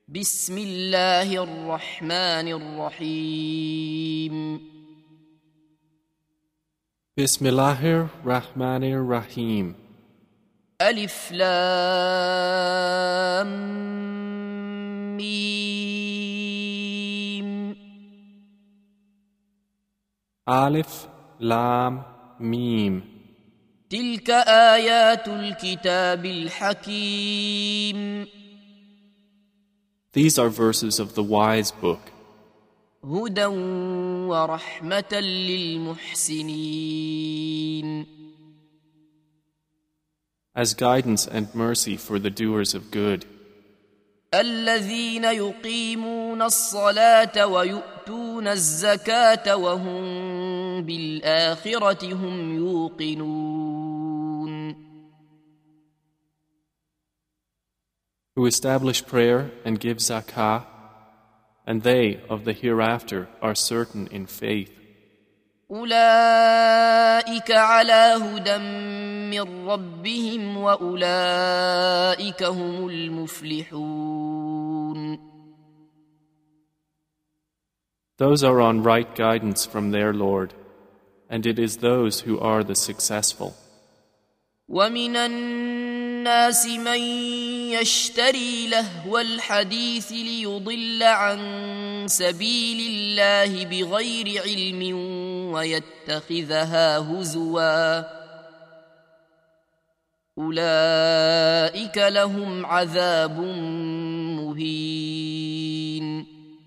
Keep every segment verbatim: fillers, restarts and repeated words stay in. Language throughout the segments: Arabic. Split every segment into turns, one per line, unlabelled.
بسم الله الرحمن الرحيم
بسم الله الرحمن الرحيم
ألف لام ميم
ألف لام ميم
تلك آيات الكتاب الحكيم
These are verses of the wise book,
هدى ورحمة للمحسنين
as guidance and mercy for the doers of good,
الذين يقيمون الصلاة ويؤتون الزكاة وهم بالآخرة هم يوقنون
who establish prayer and give zakah, and they of the hereafter are certain in faith.
أولئك على هدى من ربهم وأولئك هم المفلحون
Those are on right guidance from their Lord, and it is those who are the successful.
ومن الناس من يشتري لهو الحديث ليضل عن سبيل الله بغير علم ويتخذها هزوا أولئك لهم عذاب مهين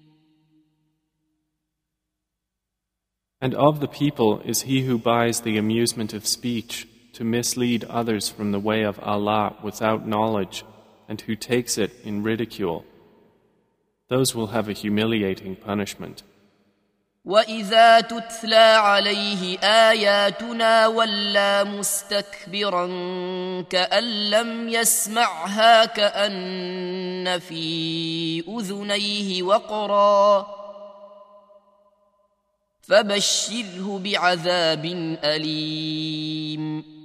And of the people is he who buys the amusement of speech to mislead others from the way of Allah without knowledge, and who takes it in ridicule. Those will have a humiliating punishment.
وَإِذَا تُتْلَى عَلَيْهِ آيَاتُنَا وَلَّى مُسْتَكْبِرًا كَأَن لَّمْ يَسْمَعْهَا كَأَنَّ فِي أُذُنَيْهِ وَقْرًا فَبَشِّرْهُ بِعَذَابٍ أَلِيمٍ.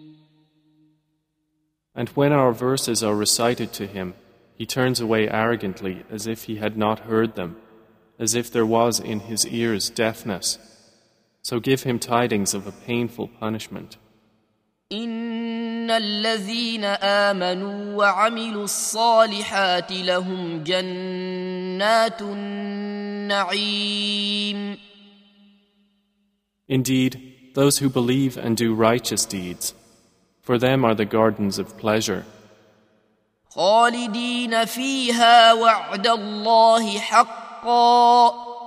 And when our verses are recited to him, he turns away arrogantly as if he had not heard them, as if there was in his ears deafness. So give him tidings of a painful punishment.
إِنَّ الَّذِينَ آمَنُوا وَعَمِلُوا الصَّالِحَاتِ لَهُمْ جَنَّاتُ النَّعِيمِ.
Indeed, those who believe and do righteous deeds, for them are the gardens of pleasure.
خالدين فيها وعد الله حقا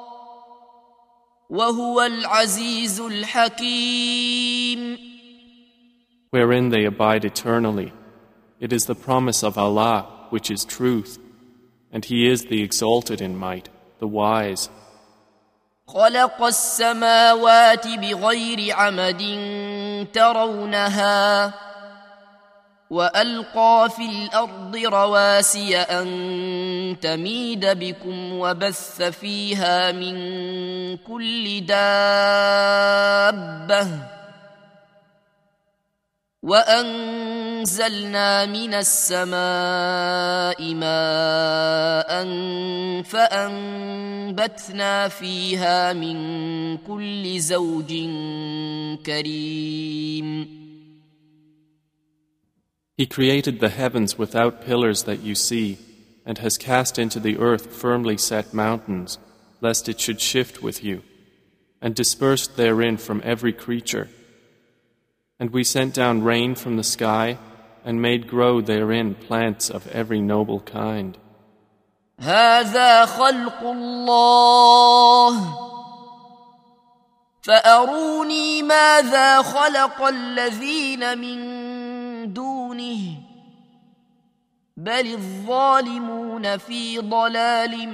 وهو العزيز الحكيم.
Wherein they abide eternally. It is the promise of Allah which is truth, and He is the exalted in might, the wise.
خلق السماوات بغير عمد ترونها وألقى في الأرض رواسي أن تميد بكم وبث فيها من كل دابة وأنزلنا من السماء ماء فأنبتنا فيها من كل زوج كريم.
He created the heavens without pillars that you see, and has cast into the earth firmly set mountains, lest it should shift with you, and dispersed therein from every creature. And we sent down rain from the sky, and made grow therein plants of every noble kind.
هذا خلق الله فأروني ماذا خلق الذين من دونه بل الظالمون في ضلال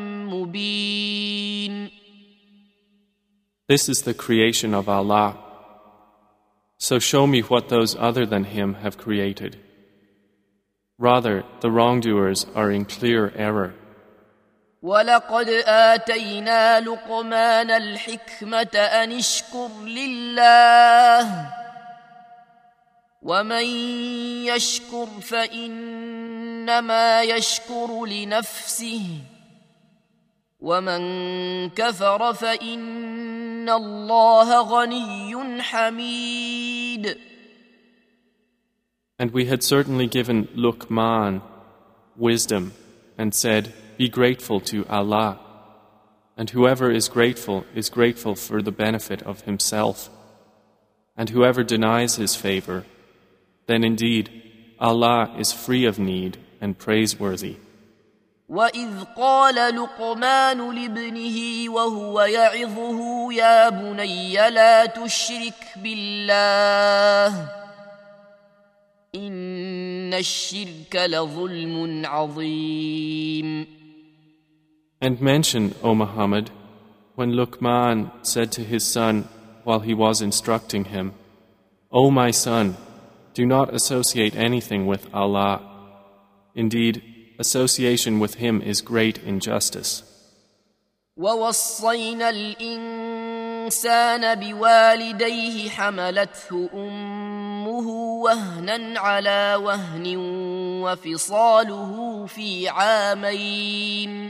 مبين.
This is the creation of Allah. So show me what those other than Him have created. Rather, the wrongdoers are in clear error.
وَلَقَدْ آتَيْنَا لُقْمَانَ الْحِكْمَةَ أَنِ اشْكُرْ لِلَّهِ. وَمَنْ يَشْكُرْ فَإِنَّ فإنما يشكر لنفسه ومن كفر فإن الله غني حميد.
And we had certainly given Luqman wisdom and said, "Be grateful to Allah. And whoever is grateful is grateful for the benefit of himself. And whoever denies his favor, then indeed Allah is free of need and praiseworthy."
وَإِذْ قَالَ لُقْمَانُ لِابْنِهِ وَهُوَ يَعِظُهُ يَا بُنَيَّ لَا تُشْرِكْ بِاللَّهِ إِنَّ الشِّرْكَ لَظُلْمٌ عَظِيمٌ.
And mention, O Muhammad, when Luqman said to his son while he was instructing him, "O my son, do not associate anything with Allah. Indeed, association with Him is great injustice."
وَوَصَّيْنَا الْإِنسَانَ بِوَالِدَيْهِ حَمَلَتْهُ أُمُّهُ وَهْنًا عَلَى وَهْنٍ وَفِصَالُهُ فِي عَامَيْنِ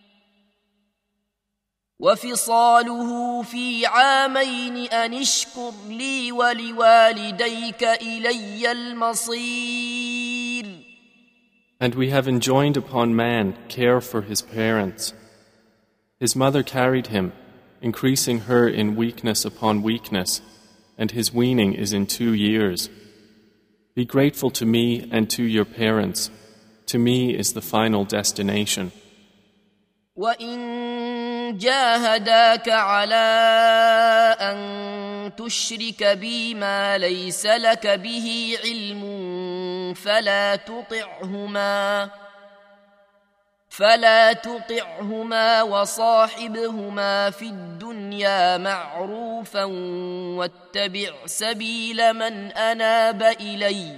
وفصاله في عامين أن اشكر لي ولوالديك إلي المصير.
And we have enjoined upon man care for his parents. His mother carried him, increasing her in weakness upon weakness, and his weaning is in two years. Be grateful to me and to your parents. To me is the final destination.
وَإِن جَاهَدَاكَ عَلَىٰ أَن تُشْرِكَ بِي مَا لَيْسَ لَكَ بِهِ عِلْمٌ فَلَا تُطِعْهُمَا فَلَا تُطِعْهُمَا وَصَاحِبْهُمَا فِي الدُّنْيَا مَعْرُوفًا وَاتَّبِعْ سَبِيلَ مَنْ أَنَابَ إِلَيَّ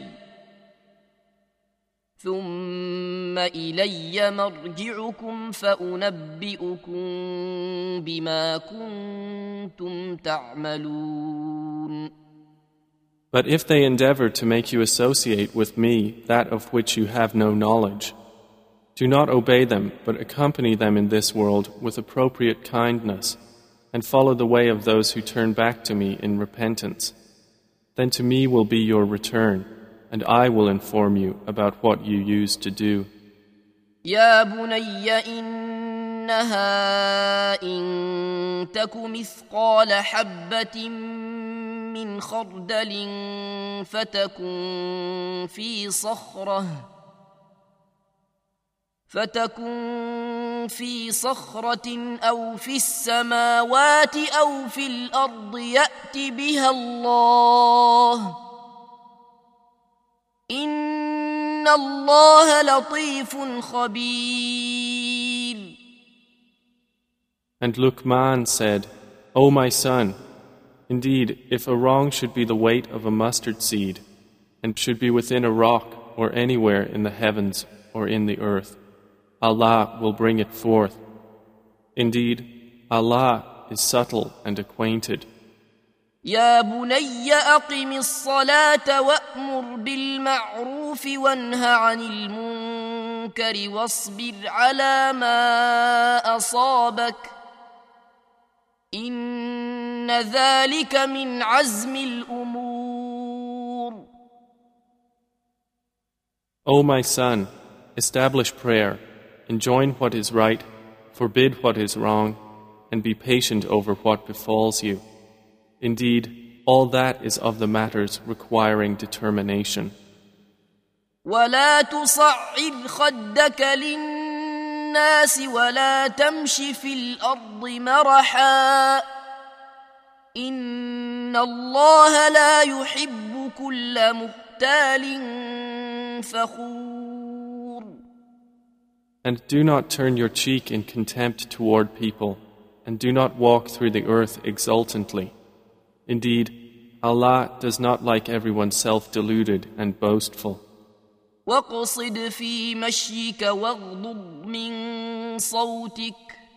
ثُمَّ إِلَيَّ مَرْجِعُكُمْ فَأُنَبِّئُكُم بِمَا كُنتُمْ تَعْمَلُونَ.
But if they endeavor to make you associate with me that of which you have no knowledge, do not obey them, but accompany them in this world with appropriate kindness, and follow the way of those who turn back to me in repentance. Then to me will be your return, and I will inform you about what you used to do.
يا بني إنها إن تك مثقال حبة من خردل فتكن في صخرة فتكن في صخرة أو في السماوات أو في الأرض يأت بها الله إن الله لطيف خبير.
And Luqman said, "O my son, indeed, if a wrong should be the weight of a mustard seed, and should be within a rock or anywhere in the heavens or in the earth, Allah will bring it forth. Indeed, Allah is subtle and acquainted."
يا بني أقم الصلاة وأمر بالمعروف وانه عن المنكر واصبر على ما أصابك إن ذلك من عزم الأمور.
O my son, establish prayer, enjoin what is right, forbid what is wrong, and be patient over what befalls you. Indeed, all that is of the matters requiring determination.
ولا تصعد خدك للناس ولا تمش في الأرض مرحا إن الله لا يحب كل مختال فخور.
And do not turn your cheek in contempt toward people, and do not walk through the earth exultantly. Indeed, Allah does not like everyone self-deluded and boastful.
وَاقْصِدْ فِي مَشْيِكَ وَاغْضُضْ مِنْ صَوْتِكَ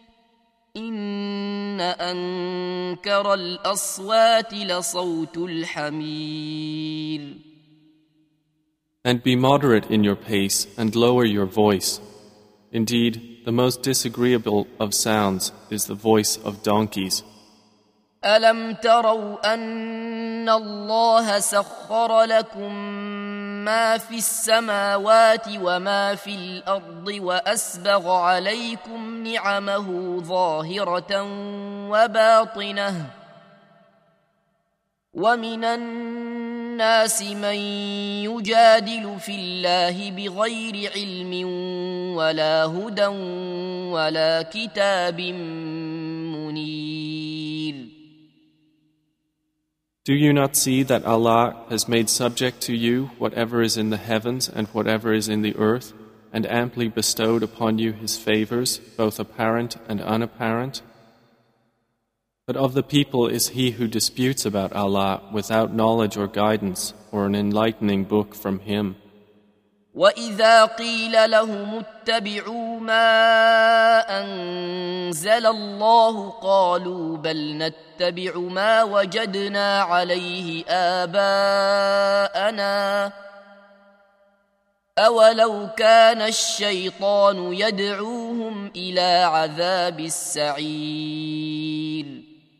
إِنَّ أَنْكَرَ الْأَصْوَاتِ لَصَوْتُ الْحَمِيرِ.
And be moderate in your pace and lower your voice. Indeed, the most disagreeable of sounds is the voice of donkeys.
ألم تروا أن الله سخر لكم ما في السماوات وما في الأرض وأسبغ عليكم نعمه ظاهرة وباطنة ومن الناس من يجادل في الله بغير علم ولا هدى ولا كتاب منير.
Do you not see that Allah has made subject to you whatever is in the heavens and whatever is in the earth, and amply bestowed upon you His favors, both apparent and unapparent? But of the people is he who disputes about Allah without knowledge or guidance or an enlightening book from Him.
وَإِذَا قِيلَ لَهُمُ اتَّبِعُوا مَا أَنزَلَ اللَّهُ قَالُوا بَلْ نَتَّبِعُ مَا وَجَدْنَا عَلَيْهِ آبَاءَنَا أَوَلَوْ كَانَ الشَّيْطَانُ يَدْعُوهُمْ إِلَى عَذَابِ السَّعِيرِ.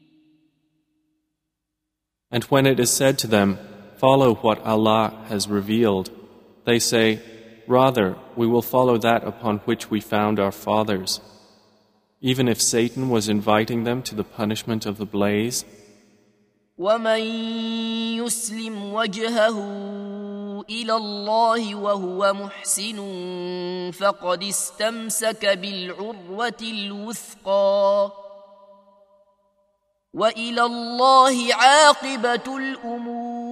And when it is said to them, follow what Allah has revealed, they say, rather, we will follow that upon which we found our fathers. Even if Satan was inviting them to the punishment of the blaze.
وَمَن يُسْلِمْ وَجْهَهُ إِلَى اللَّهِ وَهُوَ مُحْسِنٌ فَقَدِ اسْتَمْسَكَ بِالْعُرْوَةِ الْوُثْقَى وَإِلَى اللَّهِ عَاقِبَةُ الْأُمُورِ.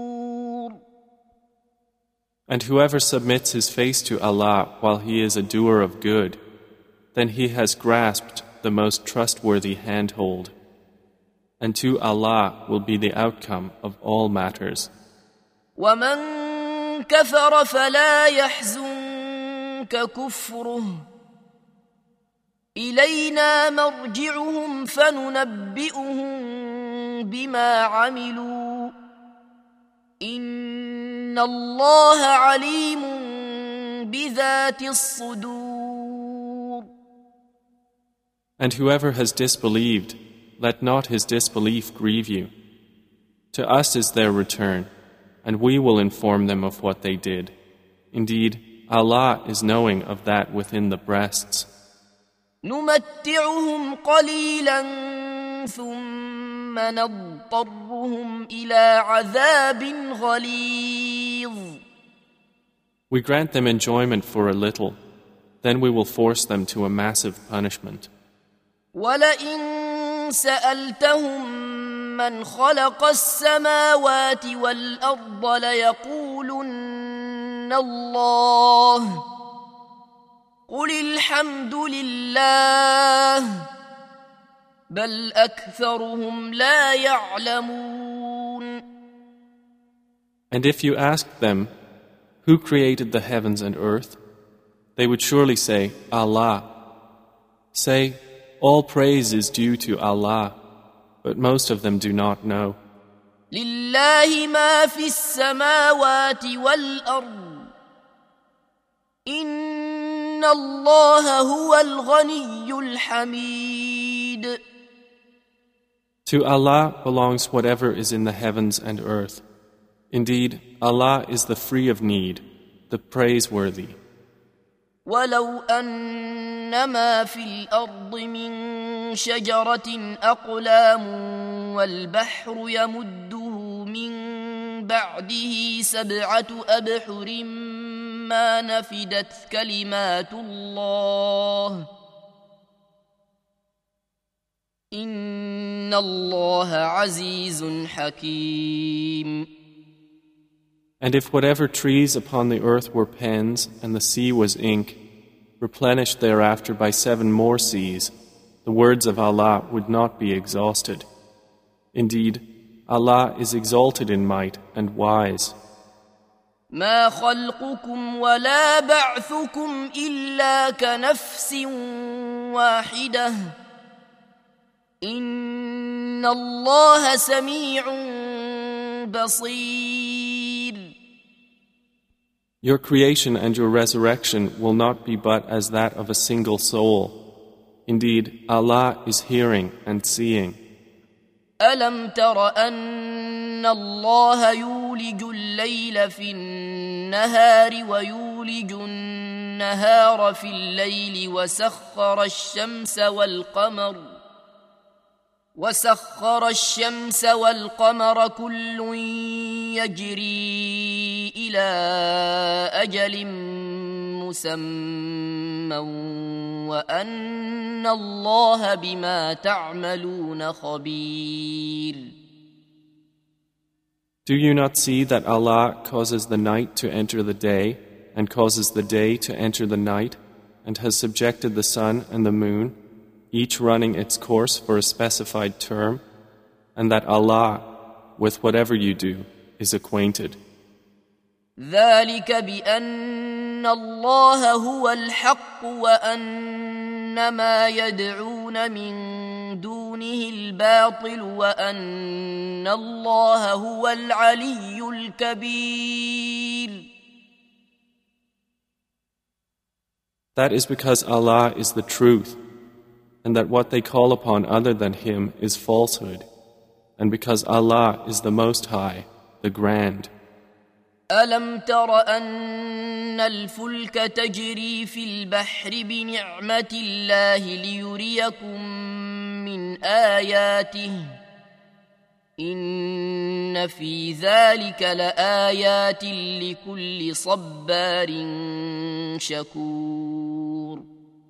And whoever submits his face to Allah while he is a doer of good, then he has grasped the most trustworthy handhold. And to Allah will be the outcome of all matters.
وَمَن كَفَرَ فَلَا يَحْزُنكَ كُفْرُهُ إِلَيْنَا مَرْجِعُهُمْ فَنُنَبِّئُهُم بِمَا عَمِلُوا إِنَّ اللَّهَ عَلِيمٌ بِذَاتِ الصُّدُورِ.
And whoever has disbelieved, let not his disbelief grieve you. To us is their return, and we will inform them of what they did. Indeed, Allah is knowing of that within the breasts.
نُمَتِّعُهُمْ قَلِيلًا ثُمَّ نَضْطَرُّهُمْ إِلَى عَذَابٍ غَلِيظٍ.
We grant them enjoyment for a little, then we will force them to a massive punishment.
وَلَئِن سَأَلْتَهُم مَّنْ خَلَقَ السَّمَاوَاتِ وَالْأَرْضَ لَيَقُولُنَّ اللَّهُ قُلِ الْحَمْدُ لِلَّهِ بَلْ أَكْثَرُهُمْ لَا يَعْلَمُونَ.
And if you asked them, who created the heavens and earth? They would surely say, Allah. Say, all praise is due to Allah, but most of them do not know.
لِلَّهِ مَا فِي السَّمَاوَاتِ وَالْأَرْضِ إِنَّ اللَّهَ هُوَ الْغَنِيُّ الْحَمِيدُ.
To Allah belongs whatever is in the heavens and earth. Indeed, Allah is the free of need, the praiseworthy.
وَلَوْ أَنَّمَا فِي الْأَرْضِ مِن شَجَرَةٍ أَقْلَامٌ وَالْبَحْرُ يَمُدُّهُ مِن بَعْدِهِ سَبْعَةُ أَبْحُرٍ مَّا نَفِدَتْ كَلِمَاتُ اللَّهِ إِنَّ اللَّهَ عَزِيزٌ حَكِيمٌ.
And if whatever trees upon the earth were pens and the sea was ink, replenished thereafter by seven more seas, the words of Allah would not be exhausted. Indeed, Allah is exalted in might and wise.
ما خلقكم ولا بعثكم إلا كنفس واحدة إن الله سميع بصير.
Your creation and your resurrection will not be but as that of a single soul. Indeed, Allah is hearing and seeing.
ألم تر أن الله يولج الليل في النهار ويولج النهار في الليل وسخر الشمس والقمر وسخر الشمس والقمر كل يجري إلى أجل مسمى وأن الله بما تعملون خبير.
Do you not see that Allah causes the night to enter the day and causes the day to enter the night and has subjected the sun and the moon, each running its course for a specified term, and that Allah, with whatever you do, is acquainted?
ذلك بأن الله هو الحق وأن ما يدعون من دونه الباطل وأن الله هو العلي الكبير.
That is because Allah is the truth, and that what they call upon other than Him is falsehood, and because Allah is the Most High, the Grand.
ألم تر أن الفلك تجري في البحر بنعمة الله ليريكم من آياته إن في ذلك لآيات لكل صبار شكور.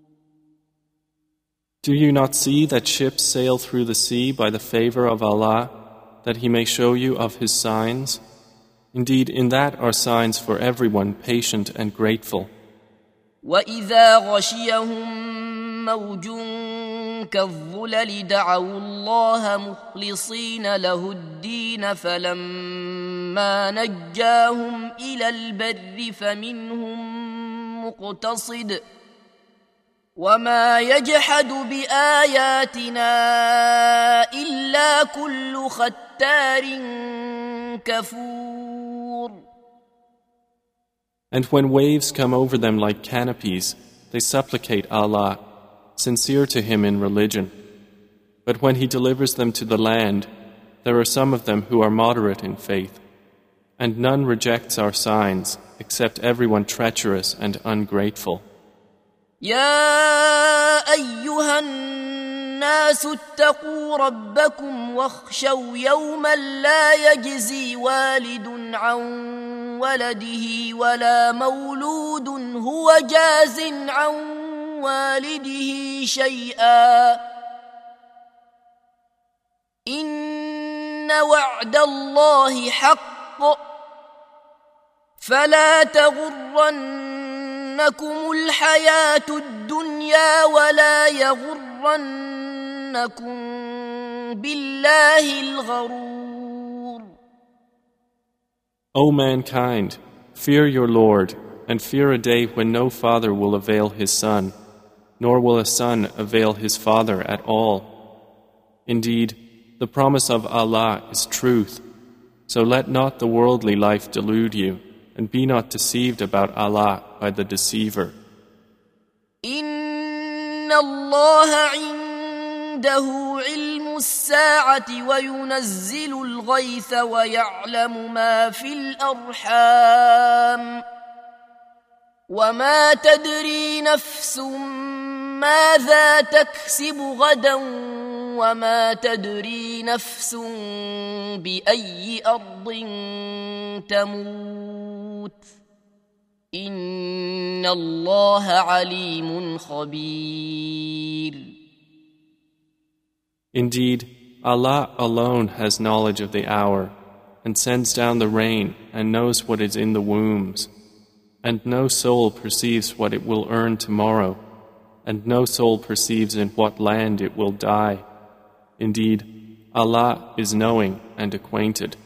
Do you not see that ships sail through the sea by the favor of Allah, that He may show you of His signs? Indeed, in that are signs for everyone patient and grateful.
وَإِذَا غَشِيَهُم مَّوْجٌ كَالظُّلَلِ دَعَوُا اللَّهَ مُخْلِصِينَ لَهُ الدِّينَ فَلَمَّا نَجَّاهُمْ إِلَى الْبَرِّ فَمِنْهُم مُّقْتَصِدٌ وَمَا يَجْحَدُ بِآيَاتِنَا إِلَّا كُلُّ خَتَّارٍ كَفُورٍ.
And when waves come over them like canopies, they supplicate Allah, sincere to Him in religion. But when He delivers them to the land, there are some of them who are moderate in faith, and none rejects our signs except everyone treacherous and ungrateful.
يا أيها الناس اتقوا ربكم واخشوا يوما لا يجزي والد عن ولده ولا مولود هو جاز عن والده شيئا إن وعد الله حق فلا تغرنكم الحياة الدنيا ولا يغرنكم بالله الغرور.
O mankind, fear your Lord, and fear a day when no father will avail his son, nor will a son avail his father at all. Indeed, the promise of Allah is truth, so let not the worldly life delude you, and be not deceived about Allah by the deceiver.
إن الله عنده علم الساعة وينزل الغيث ويعلم ما في الأرحام وما تدري نفس ماذا تكسب غدا وما تدري نفس بأي أرض تموت إن الله عليم خبير.
Indeed, Allah alone has knowledge of the hour, and sends down the rain, and knows what is in the wombs. And no soul perceives what it will earn tomorrow, and no soul perceives in what land it will die. Indeed, Allah is knowing and acquainted.